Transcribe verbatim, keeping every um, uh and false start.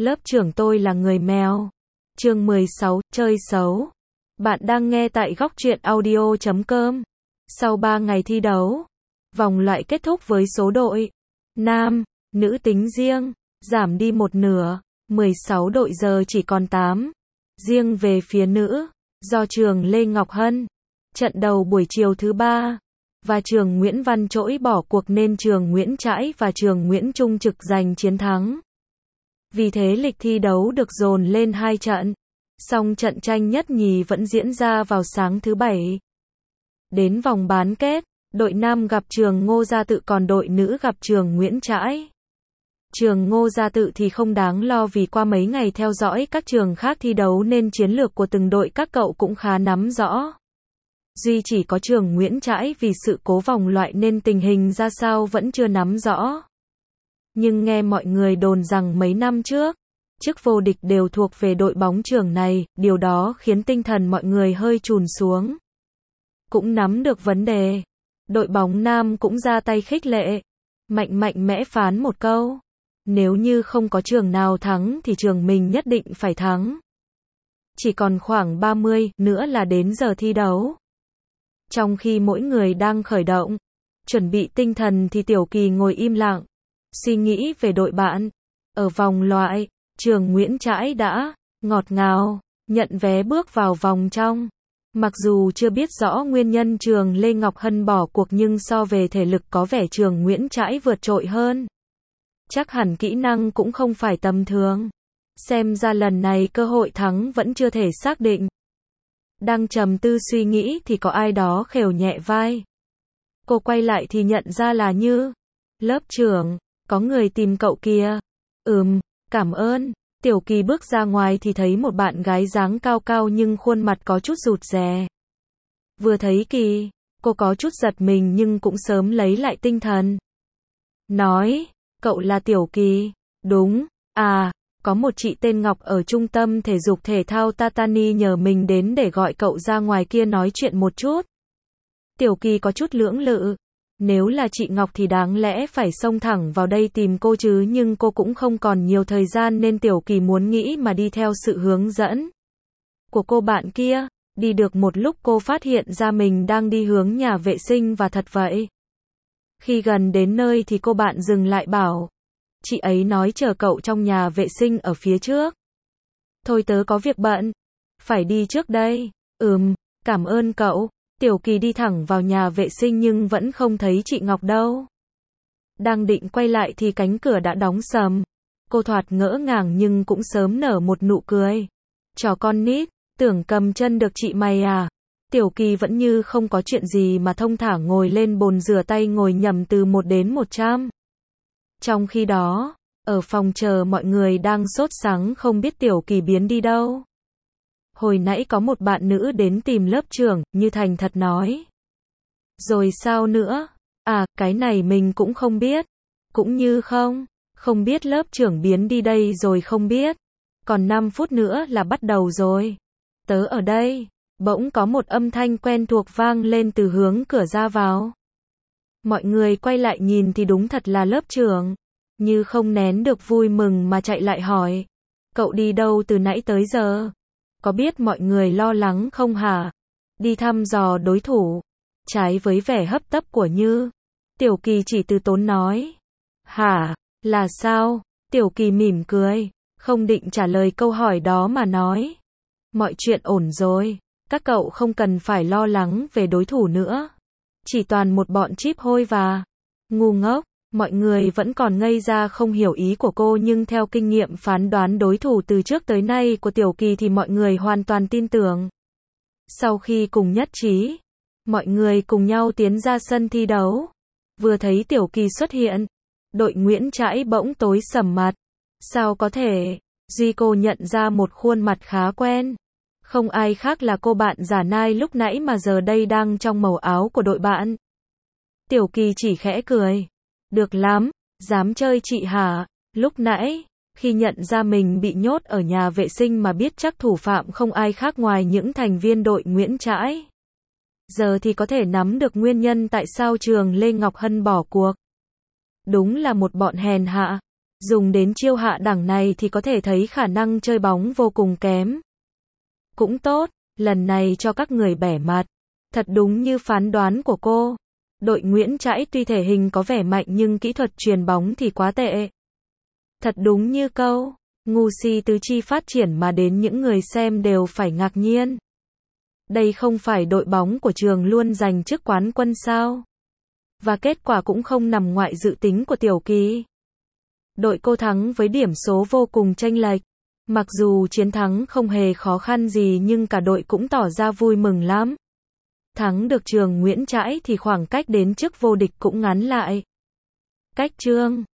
Lớp trưởng tôi là người mèo. Chương mười sáu, chơi xấu. Bạn đang nghe tại góc truyện audio chấm com. Sau ba ngày thi đấu, vòng loại kết thúc với số đội nam, nữ tính riêng, giảm đi một nửa, mười sáu đội giờ chỉ còn tám. Riêng về phía nữ, do trường Lê Ngọc Hân, trận đầu buổi chiều thứ ba, và trường Nguyễn Văn Trỗi bỏ cuộc nên trường Nguyễn Trãi và trường Nguyễn Trung Trực giành chiến thắng. Vì thế lịch thi đấu được dồn lên hai trận, song trận tranh nhất nhì vẫn diễn ra vào sáng thứ bảy. Đến vòng bán kết, đội nam gặp trường Ngô Gia Tự còn đội nữ gặp trường Nguyễn Trãi. Trường Ngô Gia Tự thì không đáng lo vì qua mấy ngày theo dõi các trường khác thi đấu nên chiến lược của từng đội các cậu cũng khá nắm rõ. Duy chỉ có trường Nguyễn Trãi vì sự cố vòng loại nên tình hình ra sao vẫn chưa nắm rõ. Nhưng nghe mọi người đồn rằng mấy năm trước, chức vô địch đều thuộc về đội bóng trường này, điều đó khiến tinh thần mọi người hơi chùn xuống. Cũng nắm được vấn đề, đội bóng nam cũng ra tay khích lệ, mạnh mạnh mẽ phán một câu. Nếu như không có trường nào thắng thì trường mình nhất định phải thắng. Chỉ còn khoảng ba mươi nữa là đến giờ thi đấu. Trong khi mỗi người đang khởi động, chuẩn bị tinh thần thì Tiểu Kỳ ngồi im lặng, suy nghĩ về đội bạn. Ở vòng loại, trường Nguyễn Trãi đã ngọt ngào nhận vé bước vào vòng trong. Mặc dù chưa biết rõ nguyên nhân trường Lê Ngọc Hân bỏ cuộc nhưng so về thể lực có vẻ trường Nguyễn Trãi vượt trội hơn. Chắc hẳn kỹ năng cũng không phải tầm thường. Xem ra lần này cơ hội thắng vẫn chưa thể xác định. Đang trầm tư suy nghĩ thì có ai đó khều nhẹ vai. Cô quay lại thì nhận ra là Như. Lớp trưởng, có người tìm cậu kìa. Ừm, cảm ơn. Tiểu Kỳ bước ra ngoài thì thấy một bạn gái dáng cao cao nhưng khuôn mặt có chút rụt rè. Vừa thấy Kỳ, cô có chút giật mình nhưng cũng sớm lấy lại tinh thần. Nói, cậu là Tiểu Kỳ, đúng, à, có một chị tên Ngọc ở trung tâm thể dục thể thao Tatani nhờ mình đến để gọi cậu ra ngoài kia nói chuyện một chút. Tiểu Kỳ có chút lưỡng lự. Nếu là chị Ngọc thì đáng lẽ phải xông thẳng vào đây tìm cô chứ nhưng cô cũng không còn nhiều thời gian nên Tiểu Kỳ muốn nghĩ mà đi theo sự hướng dẫn của cô bạn kia. Đi được một lúc cô phát hiện ra mình đang đi hướng nhà vệ sinh và thật vậy. Khi gần đến nơi thì cô bạn dừng lại bảo. Chị ấy nói chờ cậu trong nhà vệ sinh ở phía trước. Thôi tớ có việc bận. Phải đi trước đây. Ừm, cảm ơn cậu. Tiểu Kỳ đi thẳng vào nhà vệ sinh nhưng vẫn không thấy chị Ngọc đâu. Đang định quay lại thì cánh cửa đã đóng sầm. Cô thoạt ngỡ ngàng nhưng cũng sớm nở một nụ cười. Trò con nít, tưởng cầm chân được chị mày à? Tiểu Kỳ vẫn như không có chuyện gì mà thông thả ngồi lên bồn rửa tay ngồi nhầm từ một đến một trăm. Trong khi đó, ở phòng chờ mọi người đang sốt sắng không biết Tiểu Kỳ biến đi đâu. Hồi nãy có một bạn nữ đến tìm lớp trưởng, Như thành thật nói. Rồi sao nữa? À, cái này mình cũng không biết. Cũng như không, không biết lớp trưởng biến đi đây rồi không biết. Còn năm phút nữa là bắt đầu rồi. Tớ ở đây. Bỗng có một âm thanh quen thuộc vang lên từ hướng cửa ra vào. Mọi người quay lại nhìn thì đúng thật là lớp trưởng. Như không nén được vui mừng mà chạy lại hỏi. Cậu đi đâu từ nãy tới giờ? Có biết mọi người lo lắng không hả? Đi thăm dò đối thủ. Trái với vẻ hấp tấp của Như, Tiểu Kỳ chỉ từ tốn nói. Hả? Là sao? Tiểu Kỳ mỉm cười, không định trả lời câu hỏi đó mà nói. Mọi chuyện ổn rồi, các cậu không cần phải lo lắng về đối thủ nữa. Chỉ toàn một bọn chíp hôi và ngu ngốc. Mọi người vẫn còn ngây ra không hiểu ý của cô nhưng theo kinh nghiệm phán đoán đối thủ từ trước tới nay của Tiểu Kỳ thì mọi người hoàn toàn tin tưởng. Sau khi cùng nhất trí, mọi người cùng nhau tiến ra sân thi đấu. Vừa thấy Tiểu Kỳ xuất hiện, đội Nguyễn Trãi bỗng tối sầm mặt. Sao có thể? Duy cô nhận ra một khuôn mặt khá quen. Không ai khác là cô bạn giả nai lúc nãy mà giờ đây đang trong màu áo của đội bạn. Tiểu Kỳ chỉ khẽ cười. Được lắm, dám chơi chị hả? Lúc nãy, khi nhận ra mình bị nhốt ở nhà vệ sinh mà biết chắc thủ phạm không ai khác ngoài những thành viên đội Nguyễn Trãi. Giờ thì có thể nắm được nguyên nhân tại sao trường Lê Ngọc Hân bỏ cuộc. Đúng là một bọn hèn hạ. Dùng đến chiêu hạ đẳng này thì có thể thấy khả năng chơi bóng vô cùng kém. Cũng tốt, lần này cho các người bẻ mặt. Thật đúng như phán đoán của cô. Đội Nguyễn Trãi tuy thể hình có vẻ mạnh nhưng kỹ thuật chuyền bóng thì quá tệ. Thật đúng như câu, ngu si tứ chi phát triển mà đến những người xem đều phải ngạc nhiên. Đây không phải đội bóng của trường luôn giành chức quán quân sao? Và kết quả cũng không nằm ngoại dự tính của Tiểu Kỳ. Đội cô thắng với điểm số vô cùng chênh lệch. Mặc dù chiến thắng không hề khó khăn gì nhưng cả đội cũng tỏ ra vui mừng lắm. Thắng được trường Nguyễn Trãi thì khoảng cách đến chức vô địch cũng ngắn lại. Cách Trương